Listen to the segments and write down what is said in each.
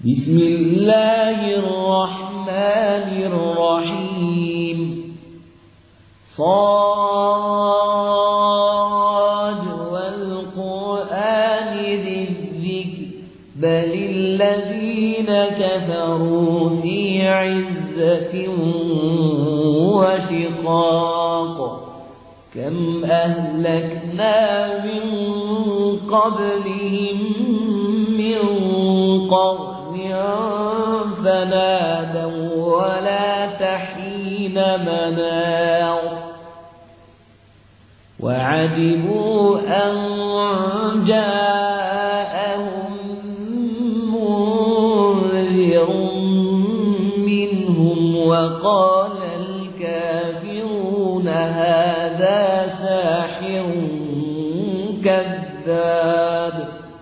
بسم الله الرحمن الرحيم صاد والقرآن ذي الذكر بل الذين كفروا في عزة وشقاق كم أهلكنا من قبلهم من قرن فنادوا ولا تحين مناص وعجبوا أن جاءهم منذر منهم وقال الكافرون هذا ساحر كذاب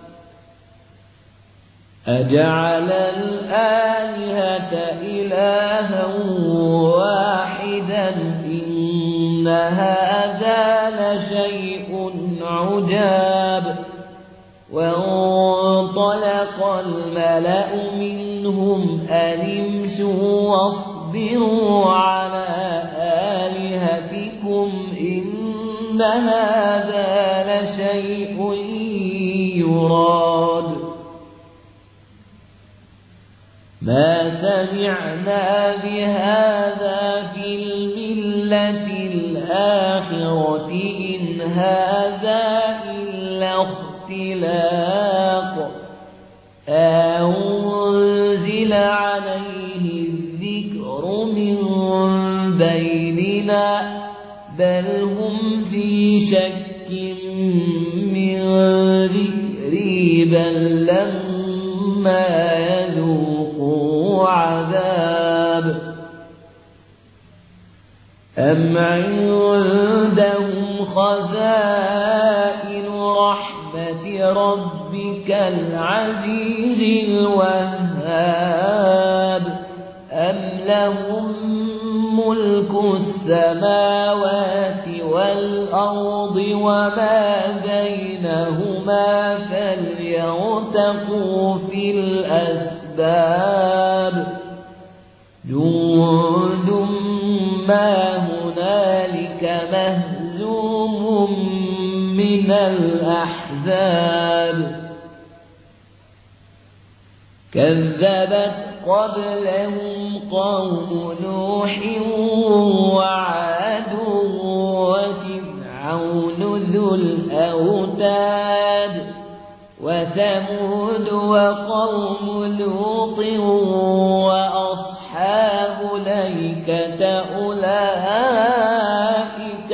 أجعل الآلهة إلها واحدا إن هذا لشيء عجاب وانطلق الملأ منهم أن امشوا واصبروا على آلهتكم إن هذا لشيء يراد ما سمعنا بهذا في الملة الآخرة إن هذا إلا اختلاق أنزل عليه الذكر من بيننا بل هم في شك من ذكري بل لما يذوقوا عذاب أم عندهم خزائن رحمة ربك العزيز الوهاب أم لهم ملك السماوات والأرض وما بينهما فليرتقوا في الأسباب جند ما هنالك مهزوم من الأحزاب كذبت قبلهم قوم نوح وعاد وفرعون ذو الأوتاد وثمود وقوم لوط وأصحاب الأيكة أولئك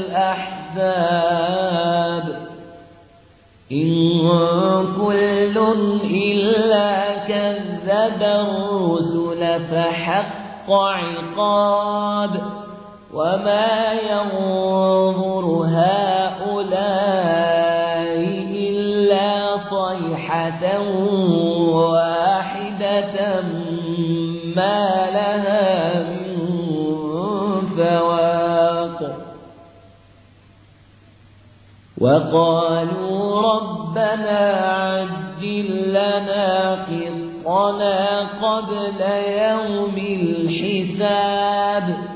الأحزاب إن كل إلا كذب الرسل فحق عقاب وما ينظر هؤلاء إلا صيحة واحدة ما لها من فواق وقالوا ربنا عجل لنا قطنا قبل يوم الحساب